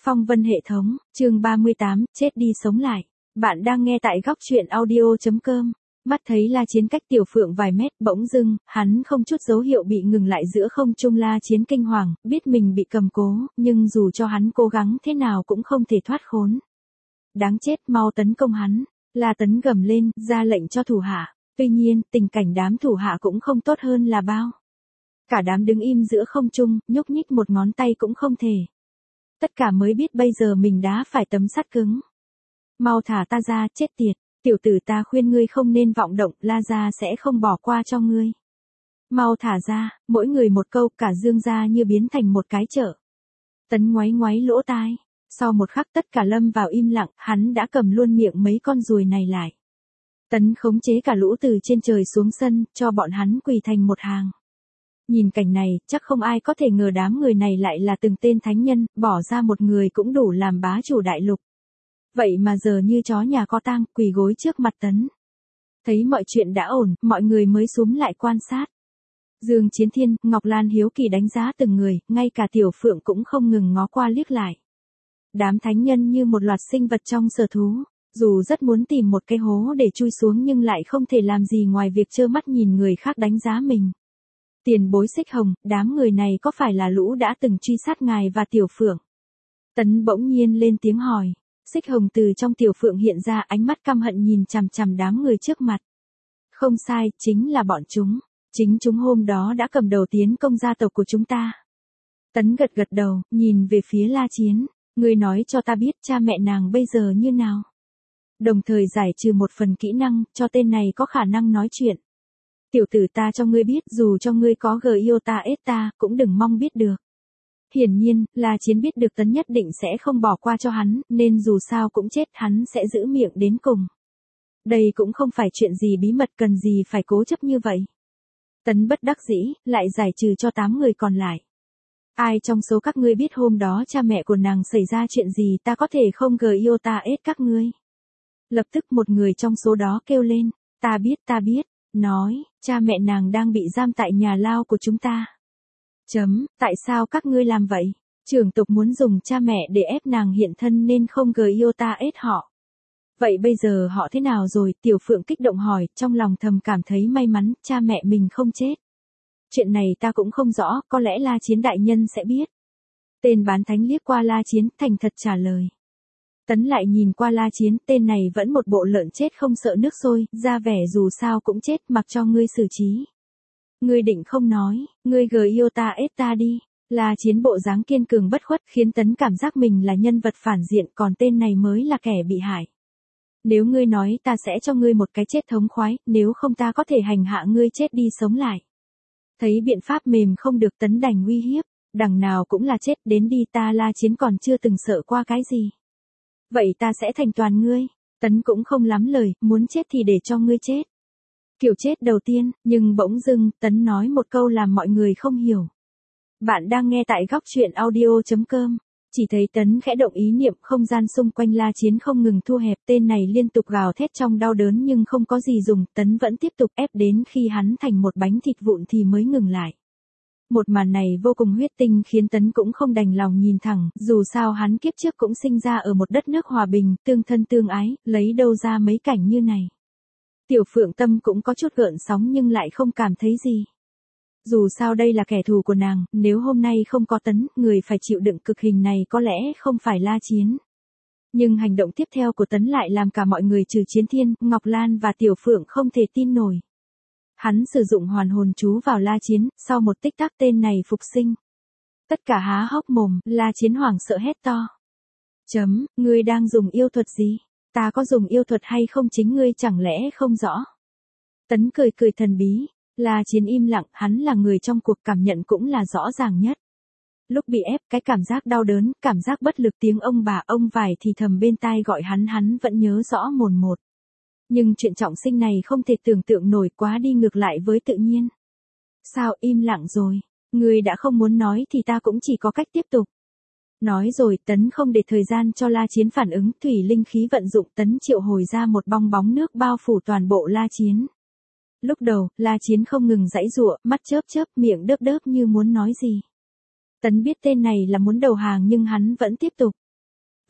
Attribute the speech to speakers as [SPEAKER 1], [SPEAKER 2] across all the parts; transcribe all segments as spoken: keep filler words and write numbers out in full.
[SPEAKER 1] Phong vân hệ thống, chương ba mươi tám, chết đi sống lại. Bạn đang nghe tại góc truyện audio chấm com. Mắt thấy La Chiến cách Tiểu Phượng vài mét, bỗng dưng, hắn không chút dấu hiệu bị ngừng lại giữa không trung. La Chiến kinh hoàng, biết mình bị cầm cố, nhưng dù cho hắn cố gắng thế nào cũng không thể thoát khốn. Đáng chết, mau tấn công hắn. La Tấn gầm lên, ra lệnh cho thủ hạ. Tuy nhiên, tình cảnh đám thủ hạ cũng không tốt hơn là bao. Cả đám đứng im giữa không trung, nhúc nhích một ngón tay cũng không thể. Tất cả mới biết bây giờ mình đã phải tấm sắt cứng. Mau thả ta ra, chết tiệt. Tiểu tử, ta khuyên ngươi không nên vọng động, La gia sẽ không bỏ qua cho ngươi. Mau thả ra, mỗi người một câu, cả Dương gia như biến thành một cái chợ. Tấn ngoáy ngoáy lỗ tai. Sau một khắc tất cả lâm vào im lặng, hắn đã cầm luôn miệng mấy con ruồi này lại. Tấn khống chế cả lũ từ trên trời xuống sân, cho bọn hắn quỳ thành một hàng. Nhìn cảnh này, chắc không ai có thể ngờ đám người này lại là từng tên thánh nhân, bỏ ra một người cũng đủ làm bá chủ đại lục. Vậy mà giờ như chó nhà có tang, quỳ gối trước mặt Tấn. Thấy mọi chuyện đã ổn, mọi người mới xúm lại quan sát. Dương Chiến Thiên, Ngọc Lan hiếu kỳ đánh giá từng người, ngay cả Tiểu Phượng cũng không ngừng ngó qua liếc lại. Đám thánh nhân như một loạt sinh vật trong sở thú, dù rất muốn tìm một cái hố để chui xuống nhưng lại không thể làm gì ngoài việc trơ mắt nhìn người khác đánh giá mình. Tiền bối Xích Hồng, đám người này có phải là lũ đã từng truy sát ngài và Tiểu Phượng? Tấn bỗng nhiên lên tiếng hỏi. Xích Hồng từ trong Tiểu Phượng hiện ra, ánh mắt căm hận nhìn chằm chằm đám người trước mặt. Không sai, chính là bọn chúng. Chính chúng hôm đó đã cầm đầu tiến công gia tộc của chúng ta. Tấn gật gật đầu, nhìn về phía La Chiến. Ngươi nói cho ta biết cha mẹ nàng bây giờ như nào? Đồng thời giải trừ một phần kỹ năng, cho tên này có khả năng nói chuyện. Tiểu tử, ta cho ngươi biết, dù cho ngươi có Giota Eta, cũng đừng mong biết được. Hiển nhiên, La Chiến biết được Tấn nhất định sẽ không bỏ qua cho hắn, nên dù sao cũng chết hắn sẽ giữ miệng đến cùng. Đây cũng không phải chuyện gì bí mật, cần gì phải cố chấp như vậy. Tấn bất đắc dĩ, lại giải trừ cho tám người còn lại. Ai trong số các ngươi biết hôm đó cha mẹ của nàng xảy ra chuyện gì, ta có thể không Giota Et các ngươi. Lập tức một người trong số đó kêu lên, ta biết ta biết. Nói, cha mẹ nàng đang bị giam tại nhà lao của chúng ta. Chấm, tại sao các ngươi làm vậy? Trưởng tộc muốn dùng cha mẹ để ép nàng hiện thân nên không Giota ết họ. Vậy bây giờ họ thế nào rồi? Tiểu Phượng kích động hỏi, trong lòng thầm cảm thấy may mắn, cha mẹ mình không chết. Chuyện này ta cũng không rõ, có lẽ La Chiến đại nhân sẽ biết. Tên bán thánh liếc qua La Chiến, thành thật trả lời. Tấn lại nhìn qua La Chiến, tên này vẫn một bộ lợn chết không sợ nước sôi, ra vẻ dù sao cũng chết, mặc cho ngươi xử trí. Ngươi định không nói, ngươi Giota Eta đi. La Chiến bộ dáng kiên cường bất khuất khiến Tấn cảm giác mình là nhân vật phản diện, còn tên này mới là kẻ bị hại. Nếu ngươi nói, ta sẽ cho ngươi một cái chết thống khoái, nếu không ta có thể hành hạ ngươi chết đi sống lại. Thấy biện pháp mềm không được, Tấn đành uy hiếp, đằng nào cũng là chết, đến đi. Ta La Chiến còn chưa từng sợ qua cái gì. Vậy ta sẽ thành toàn ngươi. Tấn cũng không lắm lời, muốn chết thì để cho ngươi chết. Kiểu chết đầu tiên, nhưng bỗng dưng, Tấn nói một câu làm mọi người không hiểu. Bạn đang nghe tại góc truyện audio chấm com. Chỉ thấy Tấn khẽ động ý niệm, không gian xung quanh La Chiến không ngừng thu hẹp, tên này liên tục gào thét trong đau đớn nhưng không có gì dùng, Tấn vẫn tiếp tục ép đến khi hắn thành một bánh thịt vụn thì mới ngừng lại. Một màn này vô cùng huyết tinh khiến Tấn cũng không đành lòng nhìn thẳng, dù sao hắn kiếp trước cũng sinh ra ở một đất nước hòa bình, tương thân tương ái, lấy đâu ra mấy cảnh như này. Tiểu Phượng tâm cũng có chút gợn sóng nhưng lại không cảm thấy gì. Dù sao đây là kẻ thù của nàng, nếu hôm nay không có Tấn, người phải chịu đựng cực hình này có lẽ không phải La Chiến. Nhưng hành động tiếp theo của Tấn lại làm cả mọi người trừ Chiến Thiên, Ngọc Lan và Tiểu Phượng không thể tin nổi. Hắn sử dụng hoàn hồn chú vào La Chiến, sau một tích tắc tên này phục sinh. Tất cả há hốc mồm, La Chiến hoảng sợ hét to. Chấm, ngươi đang dùng yêu thuật gì? Ta có dùng yêu thuật hay không chính ngươi chẳng lẽ không rõ? Tấn cười cười thần bí. La Chiến im lặng, hắn là người trong cuộc, cảm nhận cũng là rõ ràng nhất. Lúc bị ép, cái cảm giác đau đớn, cảm giác bất lực, tiếng ông bà ông vải thì thầm bên tai gọi hắn hắn vẫn nhớ rõ mồn một. Nhưng chuyện trọng sinh này không thể tưởng tượng nổi, quá đi ngược lại với tự nhiên. Sao im lặng rồi? Ngươi đã không muốn nói thì ta cũng chỉ có cách tiếp tục. Nói rồi, Tấn không để thời gian cho La Chiến phản ứng, thủy linh khí vận dụng, Tấn triệu hồi ra một bong bóng nước bao phủ toàn bộ La Chiến. Lúc đầu, La Chiến không ngừng giãy giụa, mắt chớp chớp, miệng đớp đớp như muốn nói gì. Tấn biết tên này là muốn đầu hàng nhưng hắn vẫn tiếp tục.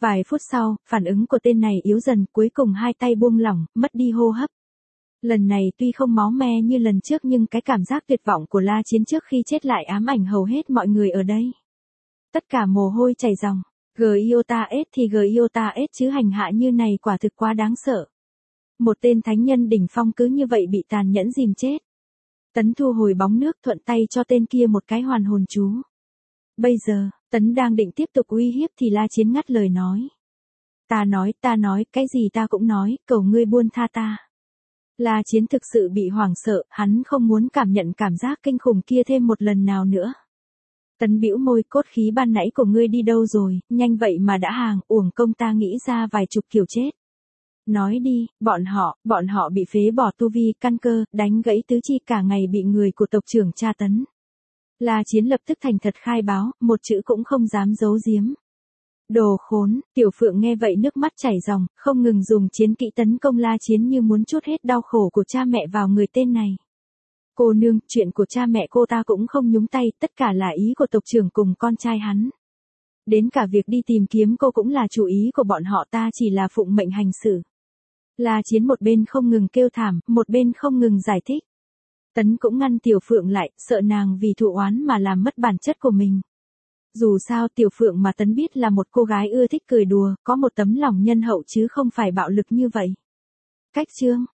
[SPEAKER 1] Vài phút sau, phản ứng của tên này yếu dần, cuối cùng hai tay buông lỏng, mất đi hô hấp. Lần này tuy không máu me như lần trước nhưng cái cảm giác tuyệt vọng của La Chiến trước khi chết lại ám ảnh hầu hết mọi người ở đây. Tất cả mồ hôi chảy ròng. Giota S thì Giota S chứ hành hạ như này quả thực quá đáng sợ. Một tên thánh nhân đỉnh phong cứ như vậy bị tàn nhẫn dìm chết. Tấn thu hồi bóng nước thuận tay cho tên kia một cái hoàn hồn chú. Bây giờ, Tấn đang định tiếp tục uy hiếp thì La Chiến ngắt lời nói. Ta nói, ta nói, cái gì ta cũng nói, cầu ngươi buông tha ta. La Chiến thực sự bị hoảng sợ, hắn không muốn cảm nhận cảm giác kinh khủng kia thêm một lần nào nữa. Tấn bĩu môi, cốt khí ban nãy của ngươi đi đâu rồi, nhanh vậy mà đã hàng, uổng công ta nghĩ ra vài chục kiểu chết. Nói đi, bọn họ, bọn họ bị phế bỏ tu vi, căn cơ, đánh gãy tứ chi cả ngày bị người của tộc trưởng tra tấn. La Chiến lập tức thành thật khai báo, một chữ cũng không dám giấu giếm. Đồ khốn, Tiểu Phượng nghe vậy nước mắt chảy ròng, không ngừng dùng chiến kỹ tấn công La Chiến như muốn trút hết đau khổ của cha mẹ vào người tên này. Cô nương, chuyện của cha mẹ cô ta cũng không nhúng tay, tất cả là ý của tộc trưởng cùng con trai hắn. Đến cả việc đi tìm kiếm cô cũng là chủ ý của bọn họ, ta chỉ là phụng mệnh hành xử. La Chiến một bên không ngừng kêu thảm, một bên không ngừng giải thích. Tấn cũng ngăn Tiểu Phượng lại, sợ nàng vì thụ oán mà làm mất bản chất của mình. Dù sao Tiểu Phượng mà Tấn biết là một cô gái ưa thích cười đùa, có một tấm lòng nhân hậu chứ không phải bạo lực như vậy. Cách chương